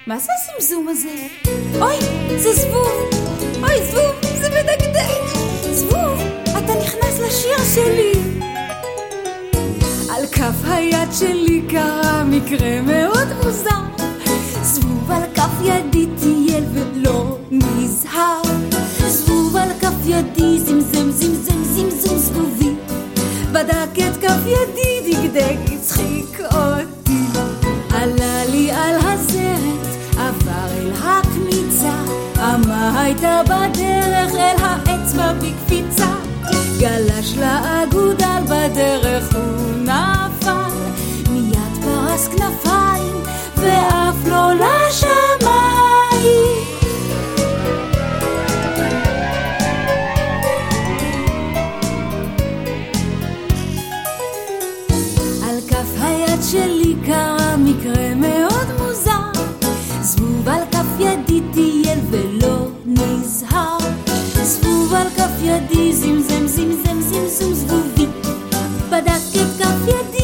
מה זה הזמזום הזה? אוי, זה זבוב! אוי, זבוב, זה מדגדג! זבוב, אתה נכנס לשיר שלי! על כף היד שלי קרה מקרה מאוד מוזר. זבוב על כף ידי טייל ולא נזהר. זבוב על כף ידי זמזם זמזם זמזום זבובי. בדק את כף ידי דגדג הצחיק אותי. עלה לי על הזרת עבר אל הקמיצה. אמה הייתה בדרך אל האצבע בקפיצה. גלש לאגודל בדרך הוא נפל. מיד פרס כנפיים ואף לא לשמיים. על כף היד שלי קרה מקרה מאוד מוזר. זבוב על כף ידי טייל ולא נזהר. זבוב על כף ידי זמזם זמזם זמזום זבובי. בדק את כף ידי